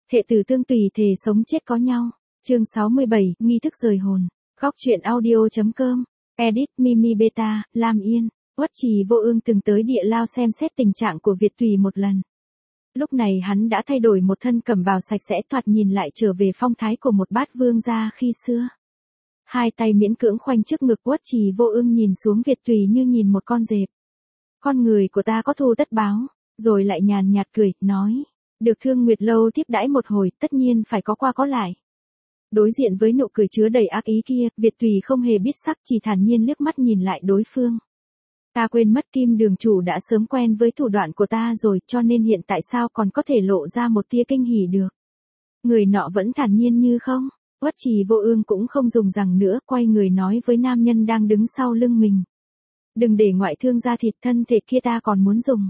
Thệ tử tương tùy thề sống chết có nhau. Chương 67, nghi thức rời hồn. Góc truyện audio.com. Edit Mimi Beta, Lam Yên. Uất Trì Vô Ương từng tới địa lao xem xét tình trạng của Việt Tùy một lần. Lúc này hắn đã thay đổi một thân cẩm bào sạch sẽ, thoạt nhìn lại trở về phong thái của một bát vương gia khi xưa. Hai tay miễn cưỡng khoanh trước ngực, Uất Trì Vô Ương nhìn xuống Việt Tùy như nhìn một con dẹp. Con người của ta có thù tất báo, rồi lại nhàn nhạt cười, nói. Được Thương Nguyệt Lâu tiếp đãi một hồi, tất nhiên phải có qua có lại. Đối diện với nụ cười chứa đầy ác ý kia, Việt Tùy không hề biết sắc, chỉ thản nhiên liếc mắt nhìn lại đối phương. Ta quên mất Kim đường chủ đã sớm quen với thủ đoạn của ta rồi, cho nên hiện tại sao còn có thể lộ ra một tia kinh hỉ được. Người nọ vẫn thản nhiên như không. Uất Trì Vô Ương cũng không dùng rằng nữa, quay người nói với nam nhân đang đứng sau lưng mình. Đừng để ngoại thương ra thịt, thân thể kia ta còn muốn dùng.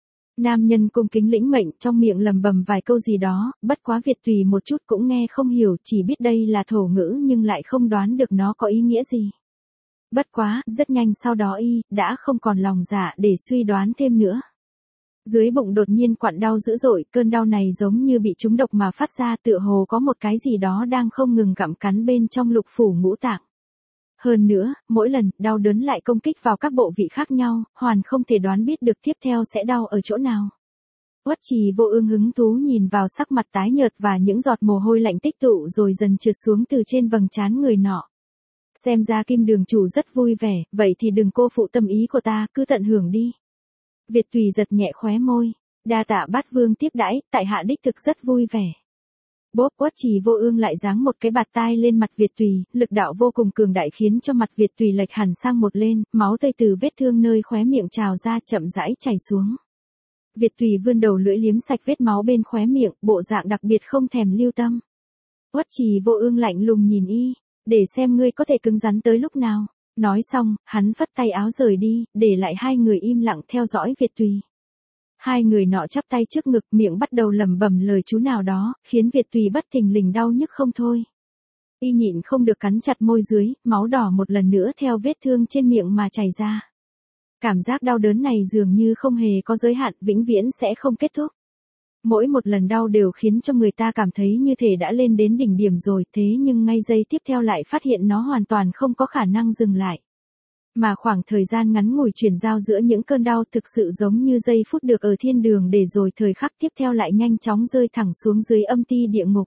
Nam nhân cung kính lĩnh mệnh, trong miệng lầm bầm vài câu gì đó, bất quá Việt Tùy một chút cũng nghe không hiểu, chỉ biết đây là thổ ngữ nhưng lại không đoán được nó có ý nghĩa gì. Bất quá, rất nhanh sau đó đã không còn lòng dạ để suy đoán thêm nữa. Dưới bụng đột nhiên quặn đau dữ dội, cơn đau này giống như bị trúng độc mà phát ra, tựa hồ có một cái gì đó đang không ngừng gặm cắn bên trong lục phủ ngũ tạng. Hơn nữa, mỗi lần, đau đớn lại công kích vào các bộ vị khác nhau, hoàn không thể đoán biết được tiếp theo sẽ đau ở chỗ nào. Uất Trì Vô Ương hứng thú nhìn vào sắc mặt tái nhợt và những giọt mồ hôi lạnh tích tụ rồi dần trượt xuống từ trên vầng trán người nọ. Xem ra Kim đường chủ rất vui vẻ, vậy thì đừng cô phụ tâm ý của ta, cứ tận hưởng đi. Việt Tùy giật nhẹ khóe môi. Đa tạ bát vương tiếp đãi, tại hạ đích thực rất vui vẻ. Bốp, Uất Trì Vô Ương lại giáng một cái bạt tai lên mặt Việt Tùy, lực đạo vô cùng cường đại khiến cho mặt Việt Tùy lệch hẳn sang một lên, máu tươi từ vết thương nơi khóe miệng trào ra chậm rãi chảy xuống. Việt Tùy vươn đầu lưỡi liếm sạch vết máu bên khóe miệng, bộ dạng đặc biệt không thèm lưu tâm. Uất Trì Vô Ương lạnh lùng nhìn để xem ngươi có thể cứng rắn tới lúc nào. Nói xong, hắn phất tay áo rời đi, để lại hai người im lặng theo dõi Việt Tùy. Hai người nọ chắp tay trước ngực, miệng bắt đầu lẩm bẩm lời chú nào đó, khiến Việt Tùy bất thình lình đau nhức không thôi. Nhịn không được cắn chặt môi dưới, máu đỏ một lần nữa theo vết thương trên miệng mà chảy ra. Cảm giác đau đớn này dường như không hề có giới hạn, vĩnh viễn sẽ không kết thúc. Mỗi một lần đau đều khiến cho người ta cảm thấy như thể đã lên đến đỉnh điểm rồi, thế nhưng ngay giây tiếp theo lại phát hiện nó hoàn toàn không có khả năng dừng lại. Mà khoảng thời gian ngắn ngủi chuyển giao giữa những cơn đau thực sự giống như giây phút được ở thiên đường để rồi thời khắc tiếp theo lại nhanh chóng rơi thẳng xuống dưới âm ti địa ngục.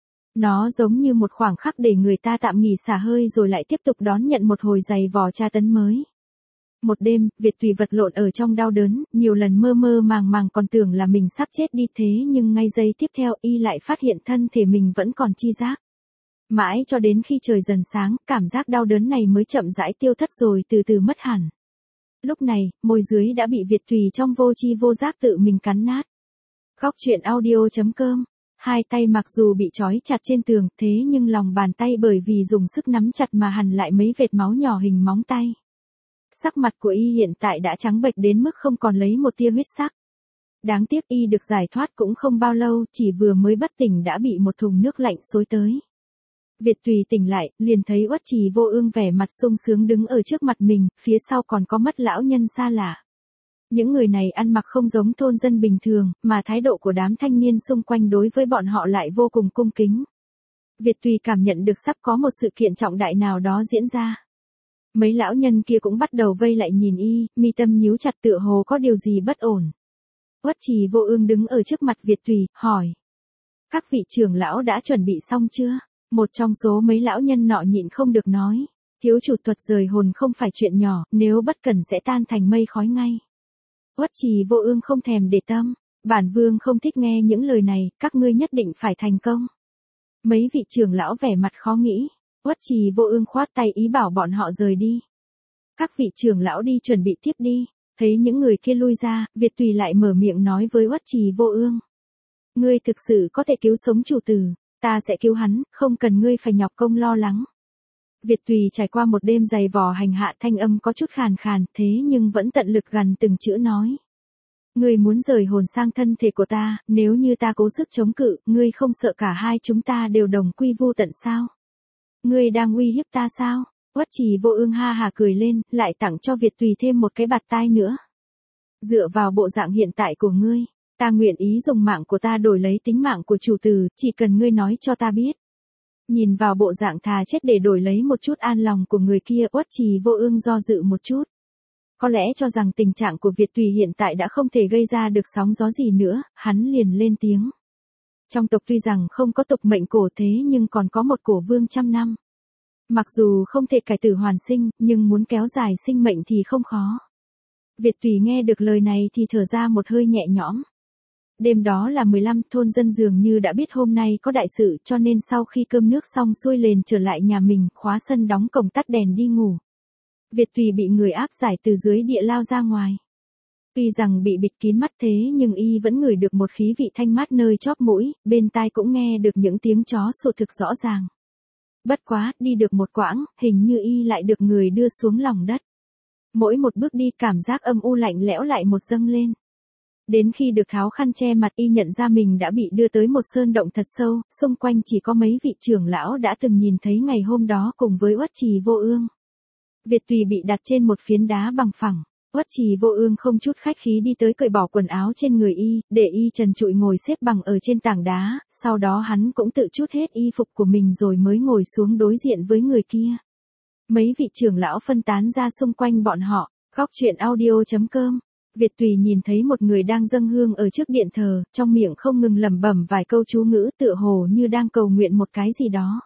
Nó giống như một khoảng khắc để người ta tạm nghỉ xả hơi rồi lại tiếp tục đón nhận một hồi dày vò tra tấn mới. Một đêm, Việt Tùy vật lộn ở trong đau đớn, nhiều lần mơ mơ màng màng còn tưởng là mình sắp chết đi, thế nhưng ngay giây tiếp theo lại phát hiện thân thể mình vẫn còn chi giác. Mãi cho đến khi trời dần sáng, cảm giác đau đớn này mới chậm rãi tiêu thất rồi từ từ mất hẳn. Lúc này, môi dưới đã bị Việt Tùy trong vô tri vô giác tự mình cắn nát. Góc truyện audio.com. Hai tay mặc dù bị trói chặt trên tường, thế nhưng lòng bàn tay bởi vì dùng sức nắm chặt mà hằn lại mấy vệt máu nhỏ hình móng tay. Sắc mặt của hiện tại đã trắng bệch đến mức không còn lấy một tia huyết sắc. Đáng tiếc được giải thoát cũng không bao lâu, chỉ vừa mới bất tỉnh đã bị một thùng nước lạnh xối tới. Việt Tùy tỉnh lại, liền thấy Uất Trì Vô Ương vẻ mặt sung sướng đứng ở trước mặt mình, phía sau còn có mất lão nhân xa lạ. Những người này ăn mặc không giống thôn dân bình thường, mà thái độ của đám thanh niên xung quanh đối với bọn họ lại vô cùng cung kính. Việt Tùy cảm nhận được sắp có một sự kiện trọng đại nào đó diễn ra. Mấy lão nhân kia cũng bắt đầu vây lại nhìn mi tâm nhíu chặt tựa hồ có điều gì bất ổn. Uất Trì Vô Ương đứng ở trước mặt Việt Tùy, hỏi. Các vị trưởng lão đã chuẩn bị xong chưa? Một trong số mấy lão nhân nọ nhịn không được nói. Thiếu chủ thuật rời hồn không phải chuyện nhỏ, nếu bất cẩn sẽ tan thành mây khói ngay. Uất Trì Vô Ương không thèm để tâm. Bản vương không thích nghe những lời này, các ngươi nhất định phải thành công. Mấy vị trưởng lão vẻ mặt khó nghĩ. Uất Trì Vô Ương khoát tay ý bảo bọn họ rời đi. Các vị trưởng lão đi chuẩn bị tiếp đi. Thấy những người kia lui ra, Việt Tùy lại mở miệng nói với Uất Trì Vô Ương. Ngươi thực sự có thể cứu sống chủ tử, ta sẽ cứu hắn, không cần ngươi phải nhọc công lo lắng. Việt Tùy trải qua một đêm dày vò hành hạ, thanh âm có chút khàn khàn, thế nhưng vẫn tận lực gằn từng chữ nói. Ngươi muốn rời hồn sang thân thể của ta, nếu như ta cố sức chống cự, ngươi không sợ cả hai chúng ta đều đồng quy vu tận sao? Ngươi đang uy hiếp ta sao? Uất Trì Vô Ương ha hà cười lên, lại tặng cho Việt Tùy thêm một cái bạt tai nữa. Dựa vào bộ dạng hiện tại của ngươi, Ta nguyện ý dùng mạng của ta đổi lấy tính mạng của chủ tử, chỉ cần ngươi nói cho ta biết. Nhìn vào bộ dạng thà chết để đổi lấy một chút an lòng của người kia, Uất Trì Vô Ương do dự một chút. Có lẽ cho rằng tình trạng của Việt Tùy hiện tại đã không thể gây ra được sóng gió gì nữa, hắn liền lên tiếng. Trong tộc tuy rằng không có tục mệnh cổ thế nhưng còn có một cổ vương trăm năm. Mặc dù không thể cải tử hoàn sinh, nhưng muốn kéo dài sinh mệnh thì không khó. Việt Tùy nghe được lời này thì thở ra một hơi nhẹ nhõm. Đêm đó là 15, thôn dân dường như đã biết hôm nay có đại sự cho nên sau khi cơm nước xong xuôi liền trở lại nhà mình, khóa sân đóng cổng tắt đèn đi ngủ. Việt Tùy bị người áp giải từ dưới địa lao ra ngoài. Tuy rằng bị bịt kín mắt thế nhưng y vẫn ngửi được một khí vị thanh mát nơi chóp mũi, bên tai cũng nghe được những tiếng chó sủa thực rõ ràng. Bất quá, đi được một quãng, hình như y lại được người đưa xuống lòng đất. Mỗi một bước đi cảm giác âm u lạnh lẽo lại một dâng lên. Đến khi được tháo khăn che mặt y nhận ra mình đã bị đưa tới một sơn động thật sâu, xung quanh chỉ có mấy vị trưởng lão đã từng nhìn thấy ngày hôm đó cùng với Uất Trì Vô Ương. Việt Tùy bị đặt trên một phiến đá bằng phẳng. Uất Trì Vô Ương không chút khách khí đi tới cởi bỏ quần áo trên người y, để y trần trụi ngồi xếp bằng ở trên tảng đá, sau đó hắn cũng tự trút hết y phục của mình rồi mới ngồi xuống đối diện với người kia. Mấy vị trưởng lão phân tán ra xung quanh bọn họ, Góc Truyện Audio.com. Việt Tùy nhìn thấy một người đang dâng hương ở trước điện thờ, trong miệng không ngừng lẩm bẩm vài câu chú ngữ tựa hồ như đang cầu nguyện một cái gì đó.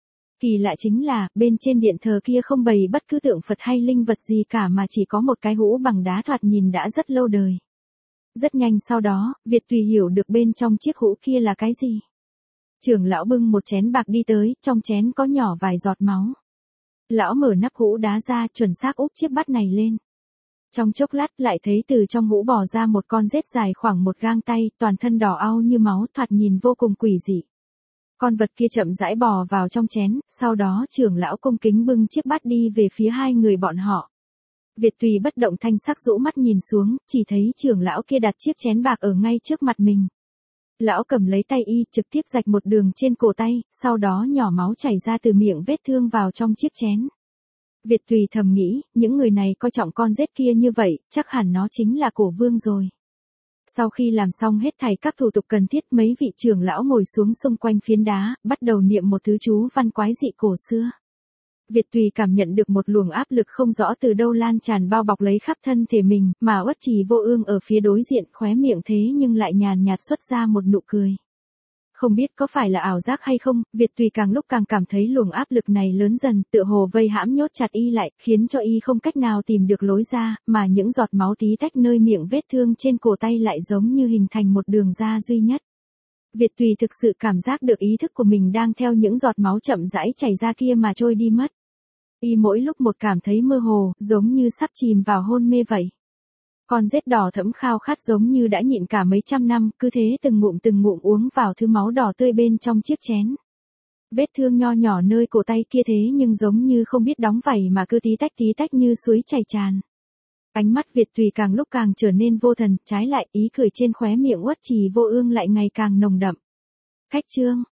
Kỳ lạ chính là, bên trên điện thờ kia không bày bất cứ tượng Phật hay linh vật gì cả mà chỉ có một cái hũ bằng đá thoạt nhìn đã rất lâu đời. Rất nhanh sau đó, Việt Tùy hiểu được bên trong chiếc hũ kia là cái gì. Trưởng lão bưng một chén bạc đi tới, trong chén có nhỏ vài giọt máu. Lão mở nắp hũ đá ra, chuẩn xác úp chiếc bát này lên. Trong chốc lát lại thấy từ trong hũ bò ra một con rết dài khoảng một gang tay, toàn thân đỏ au như máu, thoạt nhìn vô cùng quỷ dị. Con vật kia chậm rãi bò vào trong chén, sau đó trưởng lão cung kính bưng chiếc bát đi về phía hai người bọn họ. Việt Tùy bất động thanh sắc rũ mắt nhìn xuống, chỉ thấy trưởng lão kia đặt chiếc chén bạc ở ngay trước mặt mình. Lão cầm lấy tay y, trực tiếp rạch một đường trên cổ tay, sau đó nhỏ máu chảy ra từ miệng vết thương vào trong chiếc chén. Việt Tùy thầm nghĩ, những người này coi trọng con rết kia như vậy, chắc hẳn nó chính là cổ vương rồi. Sau khi làm xong hết thảy các thủ tục cần thiết, mấy vị trưởng lão ngồi xuống xung quanh phiến đá, bắt đầu niệm một thứ chú văn quái dị cổ xưa. Việt Tùy cảm nhận được một luồng áp lực không rõ từ đâu lan tràn bao bọc lấy khắp thân thể mình, mà Uất Trì Vô Ương ở phía đối diện khóe miệng thế nhưng lại nhàn nhạt xuất ra một nụ cười. Không biết có phải là ảo giác hay không, Việt Tùy càng lúc càng cảm thấy luồng áp lực này lớn dần, tựa hồ vây hãm nhốt chặt y lại, khiến cho y không cách nào tìm được lối ra, mà những giọt máu tí tách nơi miệng vết thương trên cổ tay lại giống như hình thành một đường ra duy nhất. Việt Tùy thực sự cảm giác được ý thức của mình đang theo những giọt máu chậm rãi chảy ra kia mà trôi đi mất. Y mỗi lúc một cảm thấy mơ hồ, giống như sắp chìm vào hôn mê vậy. Con rết đỏ thẫm khao khát giống như đã nhịn cả mấy trăm năm, cứ thế từng ngụm uống vào thứ máu đỏ tươi bên trong chiếc chén. Vết thương nho nhỏ nơi cổ tay kia thế nhưng giống như không biết đóng vảy mà cứ tí tách như suối chảy tràn. Ánh mắt Việt Tùy càng lúc càng trở nên vô thần, trái lại ý cười trên khóe miệng Uất Trì Vô Ương lại ngày càng nồng đậm. Khách trương,